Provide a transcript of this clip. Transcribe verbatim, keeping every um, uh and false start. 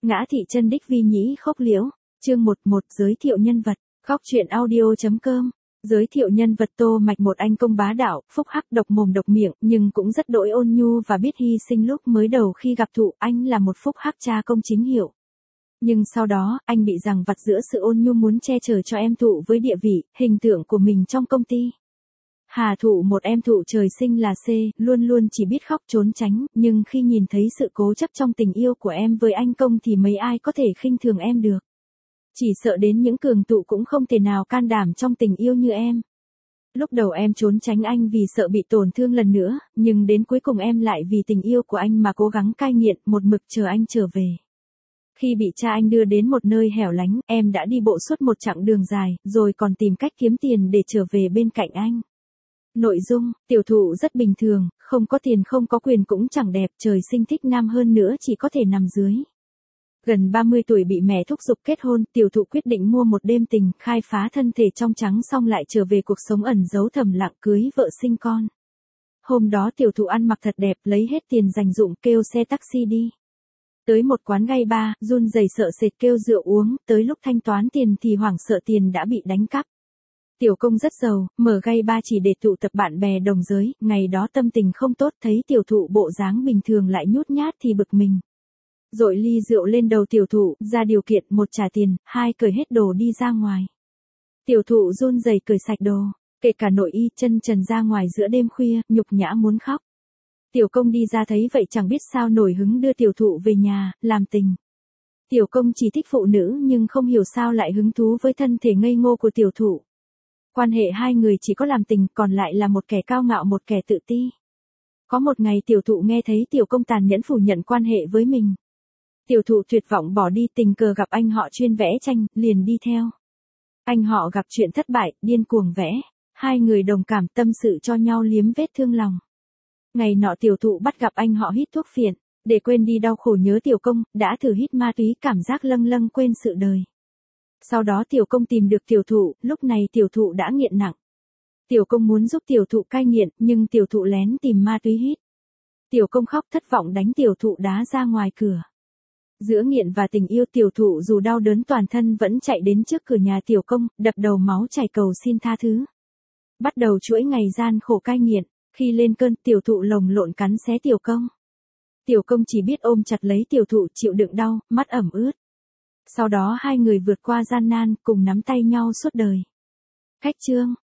Ngã thị chân đích vi nhĩ khốc liễu, chương một một giới thiệu nhân vật, khóc chuyện audio.com. Giới thiệu nhân vật Tô Mạch, một anh công bá đạo, phúc hắc, độc mồm độc miệng, nhưng cũng rất đỗi ôn nhu và biết hy sinh. Lúc mới đầu khi gặp Thụ, anh là một phúc hắc cha công chính hiệu. Nhưng sau đó, anh bị giằng vặt giữa sự ôn nhu muốn che chở cho em Thụ với địa vị, hình tượng của mình trong công ty. Hà Thụ, một em Thụ trời sinh là C, luôn luôn chỉ biết khóc trốn tránh, nhưng khi nhìn thấy sự cố chấp trong tình yêu của em với anh Công thì mấy ai có thể khinh thường em được. Chỉ sợ đến những cường tụ cũng không thể nào can đảm trong tình yêu như em. Lúc đầu em trốn tránh anh vì sợ bị tổn thương lần nữa, nhưng đến cuối cùng em lại vì tình yêu của anh mà cố gắng cai nghiện, một mực chờ anh trở về. Khi bị cha anh đưa đến một nơi hẻo lánh, em đã đi bộ suốt một chặng đường dài, rồi còn tìm cách kiếm tiền để trở về bên cạnh anh. Nội dung, tiểu Thụ rất bình thường, không có tiền không có quyền cũng chẳng đẹp, trời sinh thích nam hơn nữa chỉ có thể nằm dưới. Gần ba mươi tuổi bị mẹ thúc giục kết hôn, tiểu Thụ quyết định mua một đêm tình, khai phá thân thể trong trắng xong lại trở về cuộc sống ẩn giấu thầm lặng, cưới vợ sinh con. Hôm đó tiểu Thụ ăn mặc thật đẹp, lấy hết tiền dành dụm kêu xe taxi đi. Tới một quán gay bar, run rẩy sợ sệt kêu rượu uống, tới lúc thanh toán tiền thì hoảng sợ tiền đã bị đánh cắp. Tiểu Công rất giàu, mở gay bar chỉ để tụ tập bạn bè đồng giới, ngày đó tâm tình không tốt, thấy tiểu Thụ bộ dáng bình thường lại nhút nhát thì bực mình. Dội ly rượu lên đầu tiểu Thụ, ra điều kiện, một trả tiền, hai cởi hết đồ đi ra ngoài. Tiểu Thụ run rẩy cởi sạch đồ, kể cả nội y, chân trần ra ngoài giữa đêm khuya, nhục nhã muốn khóc. Tiểu Công đi ra thấy vậy chẳng biết sao nổi hứng đưa tiểu Thụ về nhà, làm tình. Tiểu Công chỉ thích phụ nữ nhưng không hiểu sao lại hứng thú với thân thể ngây ngô của tiểu Thụ. Quan hệ hai người chỉ có làm tình, còn lại là một kẻ cao ngạo một kẻ tự ti. Có một ngày tiểu Thụ nghe thấy Tiểu Công tàn nhẫn phủ nhận quan hệ với mình. Tiểu Thụ tuyệt vọng bỏ đi, tình cờ gặp anh họ chuyên vẽ tranh, liền đi theo. Anh họ gặp chuyện thất bại, điên cuồng vẽ. Hai người đồng cảm tâm sự cho nhau liếm vết thương lòng. Ngày nọ tiểu Thụ bắt gặp anh họ hít thuốc phiện. Để quên đi đau khổ nhớ Tiểu Công, đã thử hít ma túy, cảm giác lâng lâng quên sự đời. Sau đó Tiểu Công tìm được tiểu Thụ, lúc này tiểu Thụ đã nghiện nặng. Tiểu Công muốn giúp tiểu Thụ cai nghiện, nhưng tiểu Thụ lén tìm ma túy hít. Tiểu Công khóc thất vọng đánh tiểu Thụ đá ra ngoài cửa. Giữa nghiện và tình yêu, tiểu Thụ dù đau đớn toàn thân vẫn chạy đến trước cửa nhà Tiểu Công, đập đầu máu chảy cầu xin tha thứ. Bắt đầu chuỗi ngày gian khổ cai nghiện, khi lên cơn tiểu Thụ lồng lộn cắn xé Tiểu Công. Tiểu Công chỉ biết ôm chặt lấy tiểu Thụ chịu đựng đau, mắt ẩm ướt. Sau đó hai người vượt qua gian nan, cùng nắm tay nhau suốt đời. Khách chương,